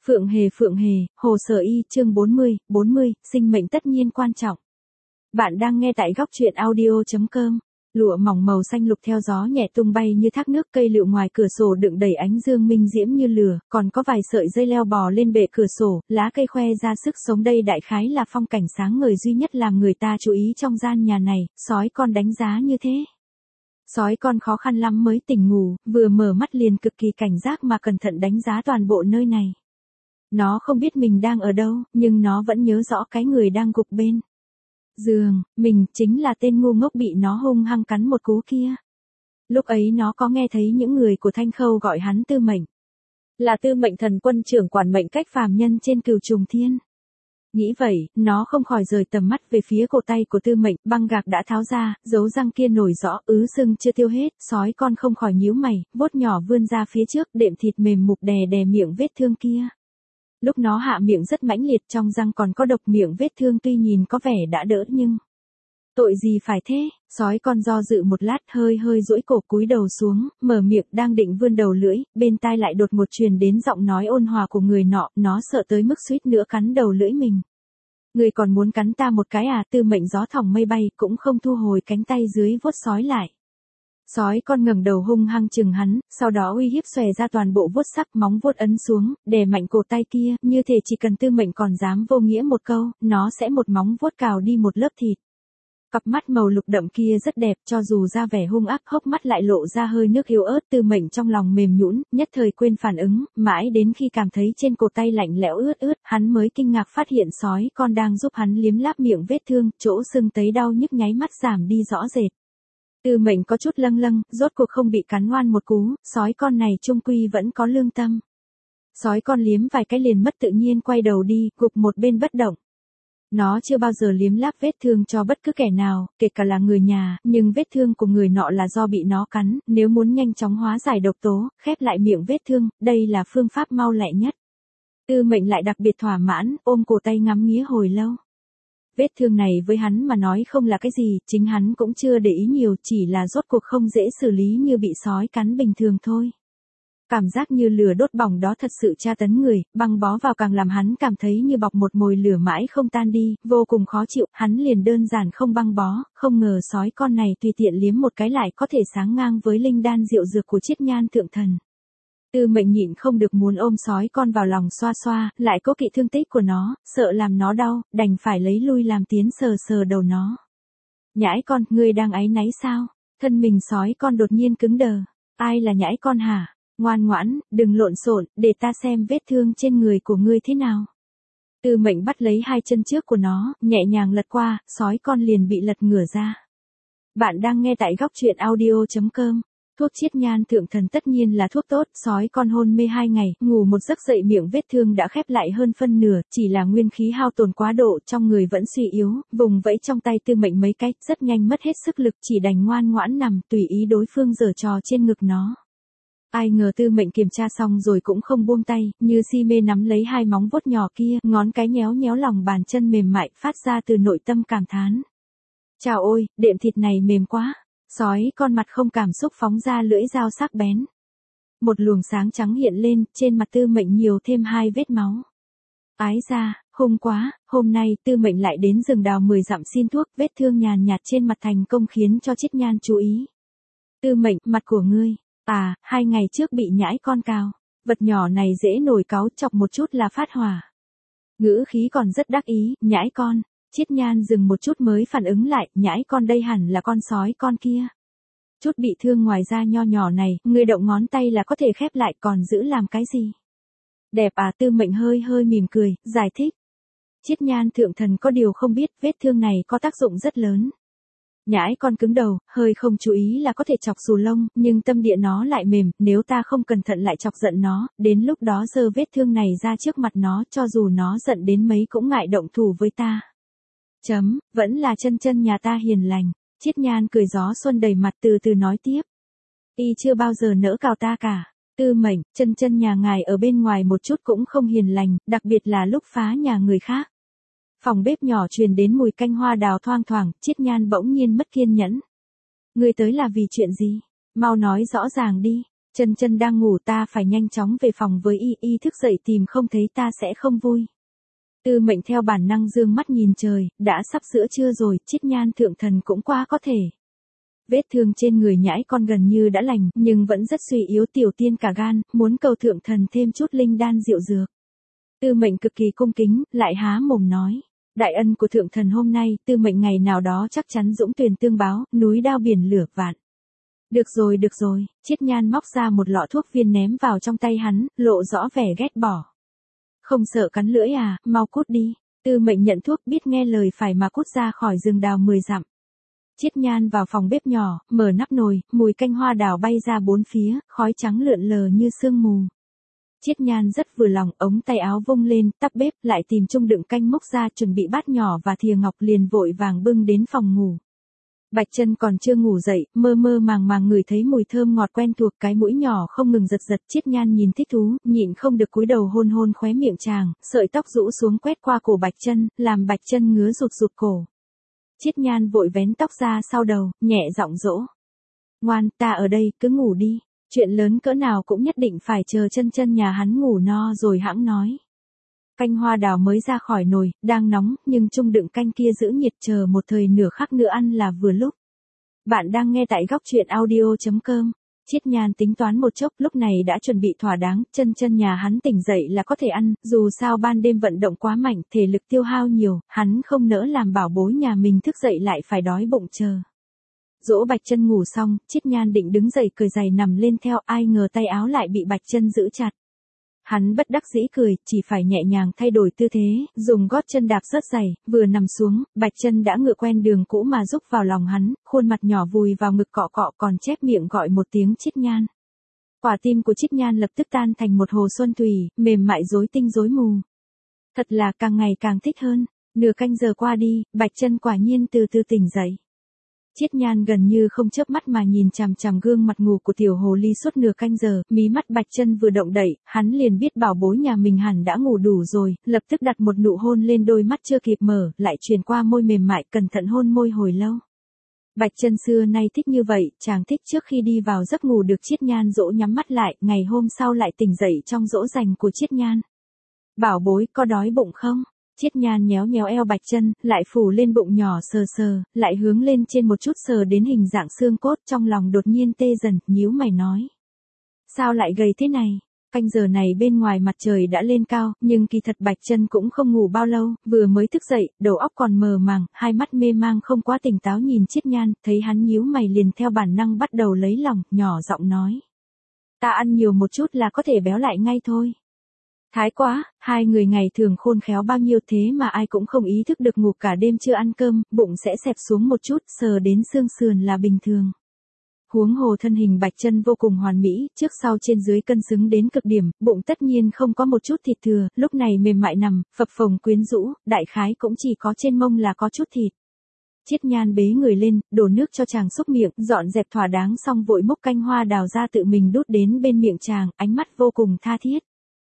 Phượng Hề, Hồ Sở Y, chương 40, sinh mệnh tất nhiên quan trọng. Bạn đang nghe tại góc truyện audio.com. Lụa mỏng màu xanh lục theo gió nhẹ tung bay như thác nước, cây lựu ngoài cửa sổ đựng đầy ánh dương minh diễm như lửa, còn có vài sợi dây leo bò lên bệ cửa sổ, lá cây khoe ra sức sống. Đây đại khái là phong cảnh sáng ngời duy nhất làm người ta chú ý trong gian nhà này. Sói con đánh giá như thế. Sói con khó khăn lắm mới tỉnh ngủ, vừa mở mắt liền cực kỳ cảnh giác mà cẩn thận đánh giá toàn bộ nơi này. Nó không biết mình đang ở đâu, nhưng nó vẫn nhớ rõ cái người đang gục bên giường, mình chính là tên ngu ngốc bị nó hung hăng cắn một cú kia. Lúc ấy nó có nghe thấy những người của Thanh Khâu gọi hắn Tư Mệnh. Là Tư Mệnh thần quân trưởng quản mệnh cách phàm nhân trên Cửu Trùng Thiên. Nghĩ vậy, nó không khỏi rời tầm mắt về phía cổ tay của Tư Mệnh, băng gạc đã tháo ra, dấu răng kia nổi rõ, sưng chưa tiêu hết, sói con không khỏi nhíu mày, vuốt nhỏ vươn ra phía trước, đệm thịt mềm mục đè miệng vết thương kia. Lúc nó hạ miệng rất mãnh liệt, trong răng còn có độc, miệng vết thương tuy nhìn có vẻ đã đỡ nhưng tội gì phải thế. Sói con do dự một lát, hơi duỗi cổ cúi đầu xuống, mở miệng đang định vươn đầu lưỡi, bên tai lại đột ngột truyền đến giọng nói ôn hòa của người nọ, nó sợ tới mức suýt nữa cắn đầu lưỡi mình. Người còn muốn cắn ta một cái à? Tư Mệnh gió thòng mây bay, cũng không thu hồi cánh tay dưới vuốt sói lại. Sói con ngẩng đầu hung hăng chừng hắn, sau đó uy hiếp xòe ra toàn bộ vuốt sắc, móng vuốt ấn xuống, đè mạnh cổ tay kia, như thể chỉ cần Tư Mệnh còn dám vô nghĩa một câu, nó sẽ một móng vuốt cào đi một lớp thịt. Cặp mắt màu lục đậm kia rất đẹp, cho dù ra vẻ hung ác, hốc mắt lại lộ ra hơi nước yếu ớt. Tư Mệnh trong lòng mềm nhũn, nhất thời quên phản ứng, mãi đến khi cảm thấy trên cổ tay lạnh lẽo ướt, hắn mới kinh ngạc phát hiện sói con đang giúp hắn liếm láp miệng vết thương, chỗ sưng tấy đau nhức nháy mắt giảm đi rõ rệt. Tư Mệnh có chút lâng, rốt cuộc không bị cắn ngoan một cú, sói con này chung quy vẫn có lương tâm. Sói con liếm vài cái liền mất tự nhiên quay đầu đi, gục một bên bất động. Nó chưa bao giờ liếm láp vết thương cho bất cứ kẻ nào, kể cả là người nhà, nhưng vết thương của người nọ là do bị nó cắn, nếu muốn nhanh chóng hóa giải độc tố, khép lại miệng vết thương, đây là phương pháp mau lẹ nhất. Tư Mệnh lại đặc biệt thỏa mãn, ôm cổ tay ngắm nghía hồi lâu. Vết thương này với hắn mà nói không là cái gì, chính hắn cũng chưa để ý nhiều, chỉ là rốt cuộc không dễ xử lý như bị sói cắn bình thường thôi. Cảm giác như lửa đốt bỏng đó thật sự tra tấn người, băng bó vào càng làm hắn cảm thấy như bọc một mồi lửa mãi không tan đi, vô cùng khó chịu, hắn liền đơn giản không băng bó, không ngờ sói con này tùy tiện liếm một cái lại có thể sáng ngang với linh đan diệu dược của Chiết Nhan thượng thần. Tư Mệnh nhịn không được muốn ôm sói con vào lòng xoa xoa, lại cố kỵ thương tích của nó, sợ làm nó đau, đành phải lấy lui làm tiến sờ đầu nó. Nhãi con, ngươi đang áy náy sao? Thân mình sói con đột nhiên cứng đờ. Ai là nhãi con hả? Ngoan ngoãn, đừng lộn xộn, để ta xem vết thương trên người của ngươi thế nào. Tư Mệnh bắt lấy hai chân trước của nó, nhẹ nhàng lật qua, sói con liền bị lật ngửa ra. Bạn đang nghe tại góc truyện audio.com. Thuốc Chiết Nhan thượng thần tất nhiên là thuốc tốt, sói con hôn mê 2 ngày, ngủ một giấc dậy miệng vết thương đã khép lại hơn phân nửa, chỉ là nguyên khí hao tổn quá độ, trong người vẫn suy yếu, vùng vẫy trong tay Tư Mệnh mấy cách, rất nhanh mất hết sức lực, chỉ đành ngoan ngoãn nằm, tùy ý đối phương giở trò trên ngực nó. Ai ngờ Tư Mệnh kiểm tra xong rồi cũng không buông tay, như si mê nắm lấy hai móng vuốt nhỏ kia, ngón cái nhéo lòng bàn chân mềm mại, phát ra từ nội tâm cảm thán. Chào ôi, đệm thịt này mềm quá. Sói con mặt không cảm xúc phóng ra lưỡi dao sắc bén. Một luồng sáng trắng hiện lên, trên mặt Tư Mệnh nhiều thêm 2 vết máu. Ái ra, hung quá, hôm nay Tư Mệnh lại đến rừng đào 10 dặm xin thuốc, vết thương nhàn nhạt trên mặt thành công khiến cho Chiết Nhan chú ý. Tư Mệnh, mặt của ngươi, 2 ngày trước bị nhãi con cào, vật nhỏ này dễ nổi cáu, chọc một chút là phát hỏa. Ngữ khí còn rất đắc ý, nhãi con. Chiết Nhan dừng một chút mới phản ứng lại, nhãi con đây hẳn là con sói con kia. Chút bị thương ngoài da nho nhỏ này, người động ngón tay là có thể khép lại, còn giữ làm cái gì? Đẹp à? Tư Mệnh hơi mỉm cười, giải thích. Chiết Nhan thượng thần có điều không biết, vết thương này có tác dụng rất lớn. Nhãi con cứng đầu, hơi không chú ý là có thể chọc xù lông, nhưng tâm địa nó lại mềm, nếu ta không cẩn thận lại chọc giận nó, đến lúc đó giơ vết thương này ra trước mặt nó, cho dù nó giận đến mấy cũng ngại động thủ với ta. Vẫn là chân nhà ta hiền lành. Chiết Nhan cười gió xuân đầy mặt, từ từ nói tiếp. Y chưa bao giờ nỡ cào ta cả. Tư Mệnh, chân nhà ngài ở bên ngoài một chút cũng không hiền lành, đặc biệt là lúc phá nhà người khác. Phòng bếp nhỏ truyền đến mùi canh hoa đào thoang thoảng, Chiết Nhan bỗng nhiên mất kiên nhẫn. Ngươi tới là vì chuyện gì? Mau nói rõ ràng đi. Chân chân đang ngủ, ta phải nhanh chóng về phòng với y thức dậy tìm không thấy ta sẽ không vui. Tư Mệnh theo bản năng dương mắt nhìn trời, đã sắp giữa trưa rồi, Chiết Nhan thượng thần cũng qua có thể. Vết thương trên người nhãi con gần như đã lành, nhưng vẫn rất suy yếu, tiểu tiên cả gan, muốn cầu thượng thần thêm chút linh đan diệu dược. Tư Mệnh cực kỳ cung kính, lại há mồm nói. Đại ân của thượng thần hôm nay, Tư Mệnh ngày nào đó chắc chắn dũng tuyển tương báo, núi đao biển lửa vạn. Được rồi, Chiết Nhan móc ra một lọ thuốc viên ném vào trong tay hắn, lộ rõ vẻ ghét bỏ. Không sợ cắn lưỡi à, mau cút đi. Tư Mệnh nhận thuốc, biết nghe lời phải mà cút ra khỏi rừng đào 10 dặm. Chiết Nhan vào phòng bếp nhỏ, mở nắp nồi, mùi canh hoa đào bay ra bốn phía, khói trắng lượn lờ như sương mù. Chiết Nhan rất vừa lòng, ống tay áo vung lên, tắt bếp, lại tìm chung đựng canh múc ra, chuẩn bị bát nhỏ và thìa ngọc, liền vội vàng bưng đến phòng ngủ. Bạch Chân còn chưa ngủ dậy, mơ mơ màng màng ngửi thấy mùi thơm ngọt quen thuộc, cái mũi nhỏ không ngừng giật giật. Chiết Nhan nhìn thích thú, nhịn không được cúi đầu hôn hôn khóe miệng chàng, sợi tóc rũ xuống quét qua cổ Bạch Chân, làm Bạch Chân ngứa rụt cổ. Chiết Nhan vội vén tóc ra sau đầu, nhẹ giọng dỗ. Ngoan, ta ở đây, cứ ngủ đi. Chuyện lớn cỡ nào cũng nhất định phải chờ chân chân nhà hắn ngủ no rồi hãng nói. Canh hoa đào mới ra khỏi nồi, đang nóng, nhưng chung đựng canh kia giữ nhiệt, chờ một thời nửa khắc nữa ăn là vừa lúc. Bạn đang nghe tại góc truyện audio.com. Chiết Nhan tính toán một chốc, lúc này đã chuẩn bị thỏa đáng, chân chân nhà hắn tỉnh dậy là có thể ăn, dù sao ban đêm vận động quá mạnh, thể lực tiêu hao nhiều, hắn không nỡ làm bảo bối nhà mình thức dậy lại phải đói bụng chờ. Dỗ Bạch Chân ngủ xong, Chiết Nhan định đứng dậy cởi giày nằm lên theo, ai ngờ tay áo lại bị Bạch Chân giữ chặt. Hắn bất đắc dĩ cười, chỉ phải nhẹ nhàng thay đổi tư thế, dùng gót chân đạp rớt giày, vừa nằm xuống, Bạch Chân đã ngựa quen đường cũ mà rúc vào lòng hắn, khuôn mặt nhỏ vùi vào ngực cọ cọ, còn chép miệng gọi một tiếng Chiết Nhan. Quả tim của Chiết Nhan lập tức tan thành một hồ xuân thủy, mềm mại rối tinh rối mù. Thật là càng ngày càng thích hơn. Nửa canh giờ qua đi, Bạch Chân quả nhiên từ từ tỉnh dậy. Chiết Nhan gần như không chớp mắt mà nhìn chằm chằm gương mặt ngủ của tiểu hồ ly suốt nửa canh giờ, mí mắt Bạch Chân vừa động đậy, hắn liền biết bảo bối nhà mình hẳn đã ngủ đủ rồi, lập tức đặt một nụ hôn lên đôi mắt chưa kịp mở, lại truyền qua môi mềm mại, cẩn thận hôn môi hồi lâu. Bạch Chân xưa nay thích như vậy, chàng thích trước khi đi vào giấc ngủ được Chiết Nhan dỗ nhắm mắt lại, ngày hôm sau lại tỉnh dậy trong dỗ dành của Chiết Nhan. Bảo bối, có đói bụng không? Chiết Nhan nhéo nhéo eo Bạch Chân, lại phủ lên bụng nhỏ sờ sờ, lại hướng lên trên một chút sờ đến hình dạng xương cốt, trong lòng đột nhiên tê dần, nhíu mày nói. Sao lại gầy thế này? Canh giờ này bên ngoài mặt trời đã lên cao, nhưng kỳ thật Bạch Chân cũng không ngủ bao lâu, vừa mới thức dậy, đầu óc còn mờ màng, hai mắt mê mang không quá tỉnh táo nhìn Chiết Nhan, thấy hắn nhíu mày liền theo bản năng bắt đầu lấy lòng, nhỏ giọng nói. Ta ăn nhiều một chút là có thể béo lại ngay thôi. Thái quá, hai người ngày thường khôn khéo bao nhiêu thế mà ai cũng không ý thức được ngủ cả đêm chưa ăn cơm, bụng sẽ xẹp xuống một chút, sờ đến xương sườn là bình thường. Huống hồ thân hình Bạch Chân vô cùng hoàn mỹ, trước sau trên dưới cân xứng đến cực điểm, bụng tất nhiên không có một chút thịt thừa, lúc này mềm mại nằm, phập phồng quyến rũ, đại khái cũng chỉ có trên mông là có chút thịt. Chiết Nhan bế người lên, đổ nước cho chàng xúc miệng, dọn dẹp thỏa đáng xong vội múc canh hoa đào ra tự mình đút đến bên miệng chàng, ánh mắt vô cùng tha thiết.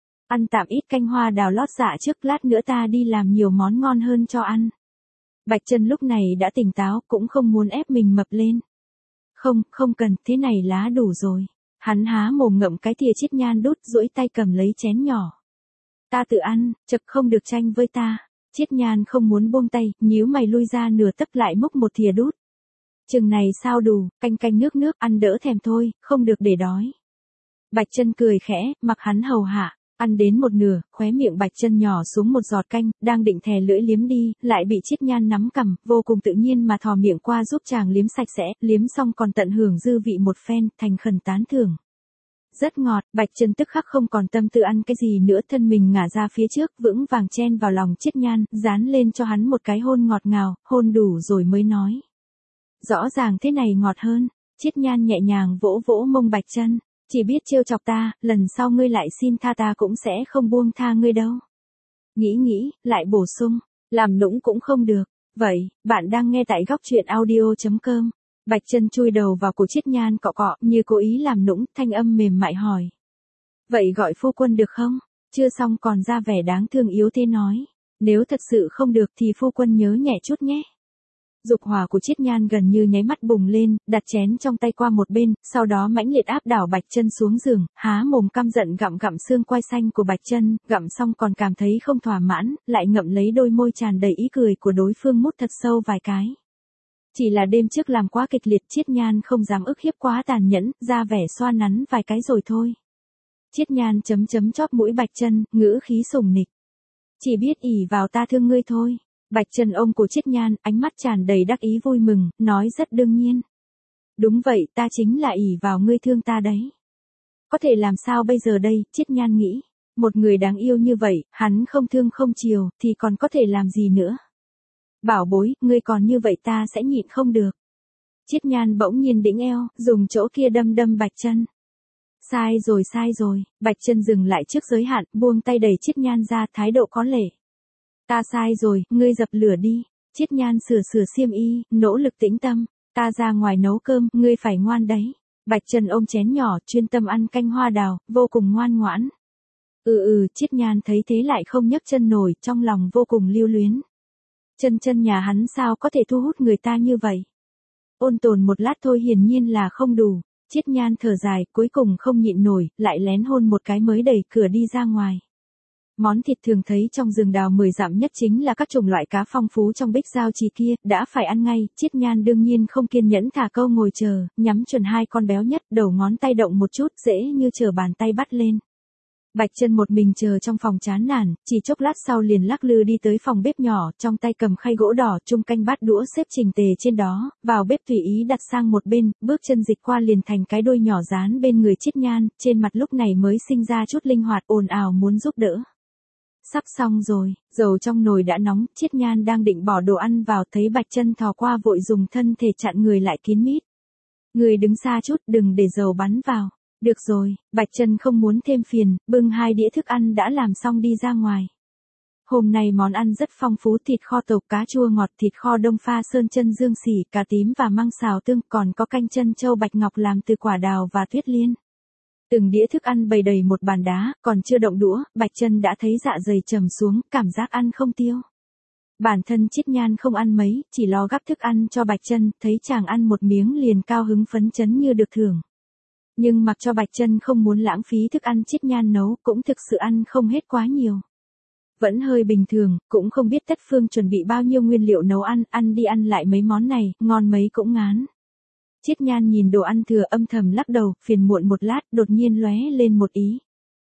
Ăn tạm ít canh hoa đào lót dạ trước, lát nữa ta đi làm nhiều món ngon hơn cho ăn. Bạch Chân lúc này đã tỉnh táo, cũng không muốn ép mình mập lên. Không cần, thế này lá đủ rồi. Hắn há mồm ngậm cái thìa Chiết Nhan đút, duỗi tay cầm lấy chén nhỏ. Ta tự ăn, chật không được tranh với ta. Chiết Nhan không muốn buông tay, nhíu mày lui ra nửa tấc lại múc một thìa đút. Chừng này sao đủ, canh nước ăn đỡ thèm thôi, không được để đói. Bạch Chân cười khẽ, mặc hắn hầu hạ. Ăn đến một nửa, khóe miệng Bạch Chân nhỏ xuống một giọt canh, đang định thè lưỡi liếm đi, lại bị Chiết Nhan nắm cằm, vô cùng tự nhiên mà thò miệng qua giúp chàng liếm sạch sẽ, liếm xong còn tận hưởng dư vị một phen, thành khẩn tán thưởng. Rất ngọt, Bạch Chân tức khắc không còn tâm tư ăn cái gì nữa, thân mình ngả ra phía trước, vững vàng chen vào lòng Chiết Nhan, dán lên cho hắn một cái hôn ngọt ngào, hôn đủ rồi mới nói. Rõ ràng thế này ngọt hơn. Chiết Nhan nhẹ nhàng vỗ vỗ mông Bạch Chân. Chỉ biết trêu chọc ta, lần sau ngươi lại xin tha ta cũng sẽ không buông tha ngươi đâu. Nghĩ, lại bổ sung, làm nũng cũng không được. Vậy, bạn đang nghe tại góc truyện audio.com. Bạch Chân chui đầu vào cổ Chiết Nhan cọ cọ, như cố ý làm nũng, thanh âm mềm mại hỏi. Vậy gọi phu quân được không? Chưa xong còn ra vẻ đáng thương yếu thế nói. Nếu thật sự không được thì phu quân nhớ nhẹ chút nhé. Dục hỏa của Chiết Nhan gần như nháy mắt bùng lên, đặt chén trong tay qua một bên, sau đó mãnh liệt áp đảo Bạch Chân xuống giường, há mồm căm giận gặm gặm xương quai xanh của Bạch Chân, gặm xong còn cảm thấy không thỏa mãn, lại ngậm lấy đôi môi tràn đầy ý cười của đối phương mút thật sâu vài cái. Chỉ là đêm trước làm quá kịch liệt, Chiết Nhan không dám ức hiếp quá tàn nhẫn, ra vẻ xoa nắn vài cái rồi thôi. Chiết Nhan chóp mũi Bạch Chân, ngữ khí sủng nịch. Chỉ biết ỷ vào ta thương ngươi thôi. Bạch Chân ôm cổ Chiết Nhan, ánh mắt tràn đầy đắc ý vui mừng, nói rất đương nhiên. Đúng vậy, ta chính là ỷ vào ngươi thương ta đấy. Có thể làm sao bây giờ đây, Chiết Nhan nghĩ. Một người đáng yêu như vậy, hắn không thương không chiều, thì còn có thể làm gì nữa. Bảo bối, ngươi còn như vậy ta sẽ nhịn không được. Chiết Nhan bỗng nhiên đĩnh eo, dùng chỗ kia đâm Bạch Chân. Sai rồi, Bạch Chân dừng lại trước giới hạn, buông tay đẩy Chiết Nhan ra, thái độ có lễ. Ta sai rồi, ngươi dập lửa đi. Chiết Nhan sửa xiêm y, nỗ lực tĩnh tâm. Ta ra ngoài nấu cơm, ngươi phải ngoan đấy. Bạch Chân ôm chén nhỏ, chuyên tâm ăn canh hoa đào, vô cùng ngoan ngoãn. Chiết Nhan thấy thế lại không nhấc chân nổi, trong lòng vô cùng lưu luyến. Chân nhà hắn sao có thể thu hút người ta như vậy? Ôn tồn một lát thôi hiển nhiên là không đủ. Chiết Nhan thở dài, cuối cùng không nhịn nổi, lại lén hôn một cái mới đẩy cửa đi ra ngoài. Món thịt thường thấy trong rừng đào 10 dặm nhất chính là các chủng loại cá phong phú trong bích giao trì kia, đã phải ăn ngay, Chiết Nhan đương nhiên không kiên nhẫn thả câu ngồi chờ, nhắm chuẩn hai con béo nhất, đầu ngón tay động một chút, dễ như trở bàn tay bắt lên. Bạch Chân một mình chờ trong phòng chán nản, chỉ chốc lát sau liền lắc lư đi tới phòng bếp nhỏ, trong tay cầm khay gỗ đỏ, chung canh bát đũa xếp chỉnh tề trên đó, vào bếp tùy ý đặt sang một bên, bước chân dịch qua liền thành cái đuôi nhỏ dán bên người Chiết Nhan, trên mặt lúc này mới sinh ra chút linh hoạt, ồn ào muốn giúp đỡ. Sắp xong rồi, dầu trong nồi đã nóng, Chiết Nhan đang định bỏ đồ ăn vào, thấy Bạch Chân thò qua vội dùng thân thể chặn người lại kín mít. Người đứng xa chút, đừng để dầu bắn vào. Được rồi, Bạch Chân không muốn thêm phiền, bưng 2 đĩa thức ăn đã làm xong đi ra ngoài. Hôm nay món ăn rất phong phú, thịt kho tộc, cá chua ngọt, thịt kho đông pha sơn chân dương sỉ, cà tím và măng xào tương, còn có canh chân châu bạch ngọc làm từ quả đào và tuyết liên. Từng đĩa thức ăn bày đầy một bàn đá, còn chưa động đũa, Bạch Chân đã thấy dạ dày trầm xuống, cảm giác ăn không tiêu. Bản thân Chiết Nhan không ăn mấy, chỉ lo gắp thức ăn cho Bạch Chân, thấy chàng ăn một miếng liền cao hứng phấn chấn như được thưởng. Nhưng mặc cho Bạch Chân không muốn lãng phí thức ăn Chiết Nhan nấu, cũng thực sự ăn không hết quá nhiều. Vẫn hơi bình thường, cũng không biết Tất Phương chuẩn bị bao nhiêu nguyên liệu nấu ăn đi ăn lại mấy món này, ngon mấy cũng ngán. Chiết Nhan nhìn đồ ăn thừa âm thầm lắc đầu, phiền muộn một lát, đột nhiên lóe lên một ý.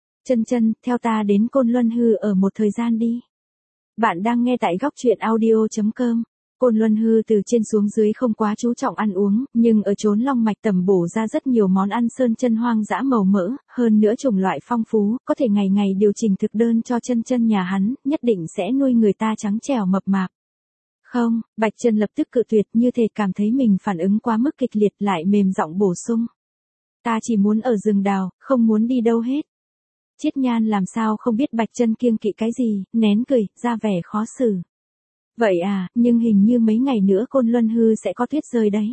Chân, theo ta đến Côn Luân Hư ở một thời gian đi. Bạn đang nghe tại góc truyện audio.com. Côn Luân Hư từ trên xuống dưới không quá chú trọng ăn uống, nhưng ở chốn Long Mạch tầm bổ ra rất nhiều món ăn sơn chân hoang dã màu mỡ, hơn nữa chủng loại phong phú, có thể ngày ngày điều chỉnh thực đơn cho chân nhà hắn, nhất định sẽ nuôi người ta trắng trẻo mập mạp. Không, Bạch Chân lập tức cự tuyệt, như thể cảm thấy mình phản ứng quá mức kịch liệt, lại mềm giọng bổ sung. Ta chỉ muốn ở rừng đào, không muốn đi đâu hết. Chiết Nhan làm sao không biết Bạch Chân kiêng kỵ cái gì, nén cười, ra vẻ khó xử. Vậy à, nhưng hình như mấy ngày nữa Côn Luân Hư sẽ có tuyết rơi đấy.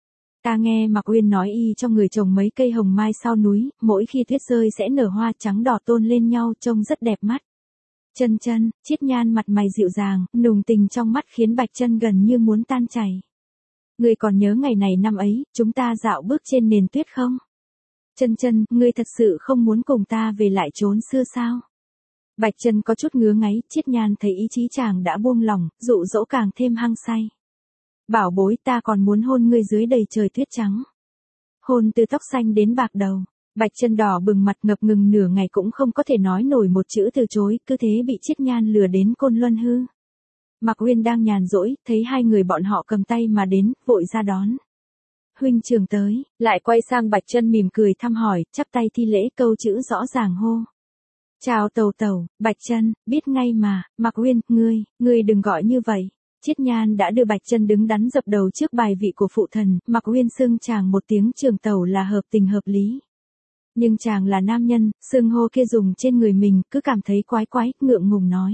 Ta nghe Mạc Uyên nói y cho người trồng mấy cây hồng mai sau núi, mỗi khi tuyết rơi sẽ nở hoa trắng đỏ tôn lên nhau, trông rất đẹp mắt. Chân, Chiết Nhan mặt mày dịu dàng, nùng tình trong mắt khiến Bạch Chân gần như muốn tan chảy. Ngươi còn nhớ ngày này năm ấy, chúng ta dạo bước trên nền tuyết không? Chân, ngươi thật sự không muốn cùng ta về lại chốn xưa sao? Bạch Chân có chút ngứa ngáy, Chiết Nhan thấy ý chí chàng đã buông lỏng, dụ dỗ càng thêm hăng say. Bảo bối, ta còn muốn hôn ngươi dưới đầy trời tuyết trắng. Hôn từ tóc xanh đến bạc đầu. Bạch Chân đỏ bừng mặt, ngập ngừng nửa ngày cũng không có thể nói nổi một chữ từ chối, cứ thế bị Chiết Nhan lừa đến Côn Luân Hư. Mạc Uyên đang nhàn rỗi, thấy hai người bọn họ cầm tay mà đến, vội ra đón. Huynh trưởng tới, lại quay sang Bạch Chân mỉm cười thăm hỏi, chắp tay thi lễ, câu chữ rõ ràng hô. Chào tẩu, Bạch Chân, biết ngay mà, Mạc Uyên, ngươi đừng gọi như vậy. Chiết Nhan đã đưa Bạch Chân đứng đắn dập đầu trước bài vị của phụ thần, Mạc Uyên xưng chàng một tiếng trưởng tẩu là hợp tình hợp lý. Nhưng chàng là nam nhân, xưng hô kia dùng trên người mình, cứ cảm thấy quái, ngượng ngùng nói.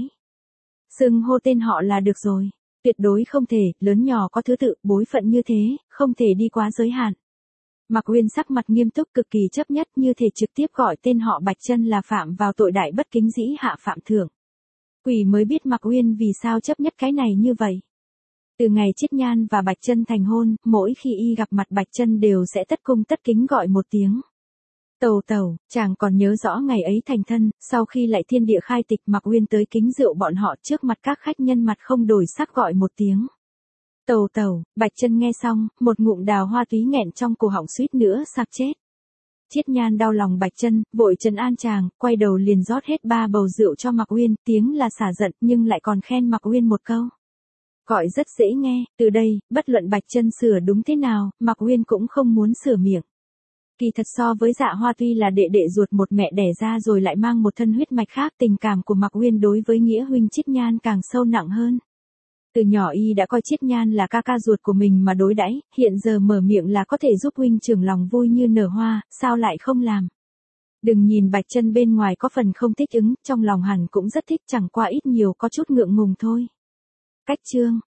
Xưng hô tên họ là được rồi, tuyệt đối không thể, lớn nhỏ có thứ tự, bối phận như thế, không thể đi quá giới hạn. Mạc Uyên sắc mặt nghiêm túc cực kỳ chấp nhất, như thể trực tiếp gọi tên họ Bạch Chân là phạm vào tội đại bất kính dĩ hạ phạm thượng. Quỷ mới biết Mạc Uyên vì sao chấp nhất cái này như vậy. Từ ngày Chiết Nhan và Bạch Chân thành hôn, mỗi khi y gặp mặt Bạch Chân đều sẽ tất cung tất kính gọi một tiếng. Tẩu tẩu, chàng còn nhớ rõ ngày ấy thành thân, sau khi lại thiên địa khai tịch Mạc Uyên tới kính rượu bọn họ trước mặt các khách nhân mặt không đổi sắc gọi một tiếng. Tẩu tẩu, Bạch Chân nghe xong, một ngụm đào hoa túy nghẹn trong cổ họng suýt nữa sặc chết. Chiết Nhan đau lòng Bạch Chân, vội trấn an chàng, quay đầu liền rót hết 3 bầu rượu cho Mạc Uyên, tiếng là xả giận nhưng lại còn khen Mạc Uyên một câu. Gọi rất dễ nghe, từ đây, bất luận Bạch Chân sửa đúng thế nào, Mạc Uyên cũng không muốn sửa miệng. Kỳ thật so với Dạ Hoa tuy là đệ đệ ruột một mẹ đẻ ra rồi lại mang một thân huyết mạch khác, tình cảm của Mạc Uyên đối với nghĩa huynh Chiết Nhan càng sâu nặng hơn. Từ nhỏ y đã coi Chiết Nhan là ca ca ruột của mình mà đối đãi, hiện giờ mở miệng là có thể giúp huynh trưởng lòng vui như nở hoa, sao lại không làm. Đừng nhìn Bạch Chân bên ngoài có phần không thích ứng, trong lòng hẳn cũng rất thích, chẳng qua ít nhiều có chút ngượng ngùng thôi. Cách chương